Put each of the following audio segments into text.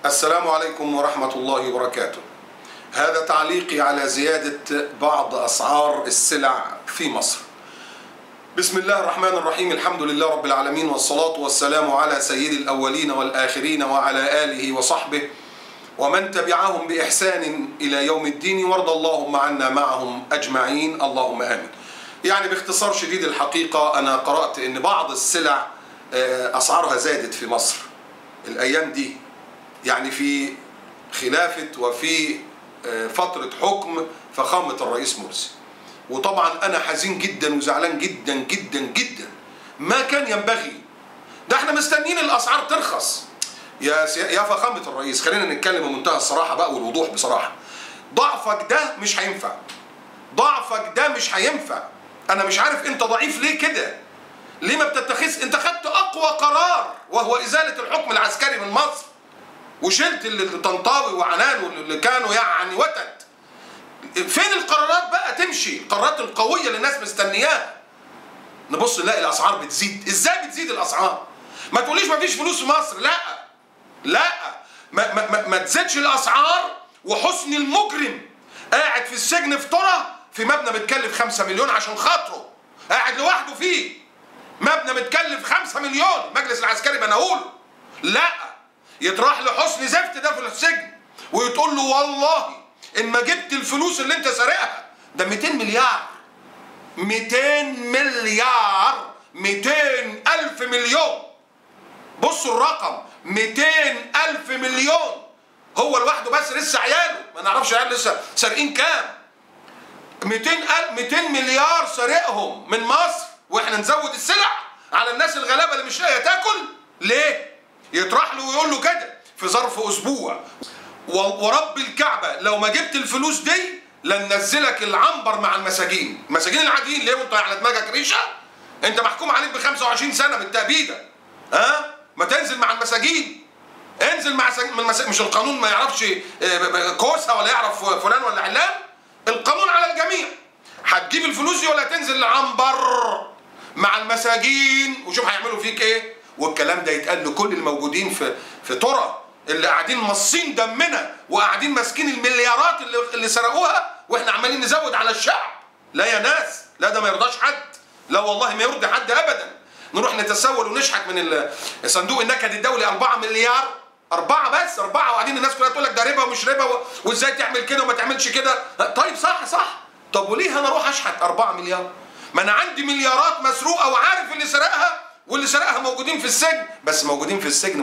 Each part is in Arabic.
السلام عليكم ورحمة الله وبركاته. هذا تعليقي على زيادة بعض أسعار السلع في مصر. بسم الله الرحمن الرحيم، الحمد لله رب العالمين، والصلاة والسلام على سيد الأولين والآخرين وعلى آله وصحبه ومن تبعهم بإحسان إلى يوم الدين، وارض اللهم عنا معهم أجمعين، اللهم آمين. يعني باختصار شديد، الحقيقة أنا قرأت أن بعض السلع أسعارها زادت في مصر الأيام دي، يعني في خلافة وفي فترة حكم فخامة الرئيس مرسي. وطبعا أنا حزين جدا وزعلان جدا جدا جدا. ما كان ينبغي ده، احنا مستنيين الأسعار ترخص. يا فخامة الرئيس، خلينا نتكلم بمنتهى الصراحة بقى والوضوح بصراحة. ضعفك ده مش هينفع، ضعفك ده مش هينفع. أنا مش عارف أنت ضعيف ليه كده؟ ليه ما بتتخذ؟ أنت خدت أقوى قرار وهو إزالة الحكم العسكري من مصر، وشلت الطنطاوي وعنان واللي كانوا يعني وتد. فين القرارات بقى تمشي؟ القرارات القوية اللي الناس مستنياها. نبص نلاقي الأسعار بتزيد. إزاي بتزيد الأسعار؟ ما تقوليش ما فيش فلوس في مصر، لا لا، ما تزيدش الأسعار وحسني المجرم قاعد في السجن في ترى في مبنى متكلف 5 مليون عشان خاطره، قاعد لوحده فيه مبنى متكلف 5 مليون، المجلس العسكري بناهوله. لا، يطرح لحسني زفت ده في السجن ويتقول له والله ان ما جبت الفلوس اللي انت سارقها، ده 200 مليار، 200 مليار، 200,000 مليون. بصوا الرقم، 200,000 مليون هو لوحده بس، لسه عياله ما نعرفش عيال لسه سارقين كام. 200 مليار سارقهم من مصر، واحنا نزود السلع على الناس الغلابه اللي مش لاقيه تاكل. ليه؟ يطرح له ويقول له كده في ظرف اسبوع، ورب الكعبه لو ما جبت الفلوس دي لننزلك العنبر مع المساجين. المساجين العاديين ليه وانت على دماغك ريشه؟ انت محكوم عليك ب 25 سنه بالتأبيده. ما تنزل مع المساجين، انزل مع مش القانون ما يعرفش كوسه ولا يعرف فلان ولا علان، القانون على الجميع. هتجيب الفلوس دي ولا تنزل العنبر مع المساجين وشوف هيعملوا فيك ايه. والكلام ده يتقال لكل الموجودين في ترى، اللي قاعدين مصين دمنا وقاعدين ماسكين المليارات اللي سرقوها، واحنا عمالين نزود على الشعب. لا يا ناس، لا، ده ما يرضاش حد، لا والله ما يرضي حد ابدا. نروح نتسول ونشحت من صندوق النكد الدولي 4 مليار، 4 بس، 4، وقاعدين الناس كلها تقول لك ده ربا ومش ربا وازاي تعمل كده وما تعملش كده. طيب صح، طب وليه انا اروح اشحت 4 مليار؟ ما انا عندي مليارات مسروقه وعارف اللي سرقها، واللي سرقها موجودين في السجن، بس موجودين في السجن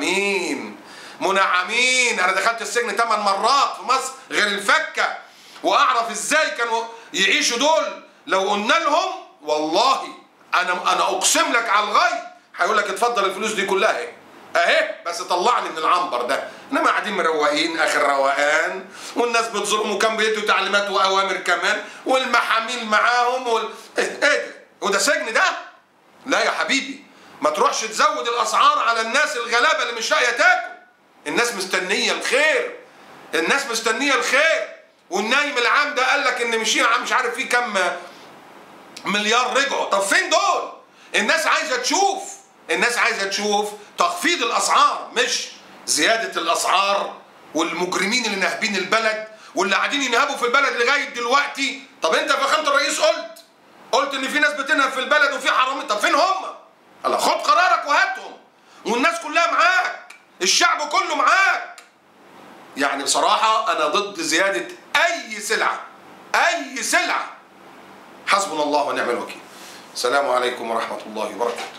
منعمين. انا دخلت السجن 8 مرات في مصر غير الفكه، واعرف ازاي كانوا يعيشوا دول. لو قلنا لهم والله انا اقسم لك على الغيب هيقول لك اتفضل الفلوس دي كلها اهي بس طلعني من العنبر ده. انما قاعدين مروقين اخر روقان، والناس بتزورهم وكان بيدوا تعليمات واوامر كمان، والمحامين معاهم ايه ده؟ وده سجن ده؟ لا يا حبيبي، ما تروحش تزود الاسعار على الناس الغلابه اللي مش لاقيه تاكل. الناس مستنيه الخير، الناس مستنيه الخير. والنايم العام ده قال لك ان مش عارف فيه كم مليار رجعوا. طب فين دول؟ الناس عايزه تشوف تخفيض الاسعار، مش زياده الاسعار. والمجرمين اللي ناهبين البلد واللي قاعدين ينهبوا في البلد لغايه دلوقتي. طب انت يا فخامه الرئيس قلت ان في ناس بتنهب في البلد وفي حرامين، طب فين هم؟ الله، خد قرارك وهاتهم، والناس كلها معاك، الشعب كله معاك. يعني بصراحه انا ضد زياده اي سلعه، حسبنا الله ونعم الوكيل. السلام عليكم ورحمه الله وبركاته.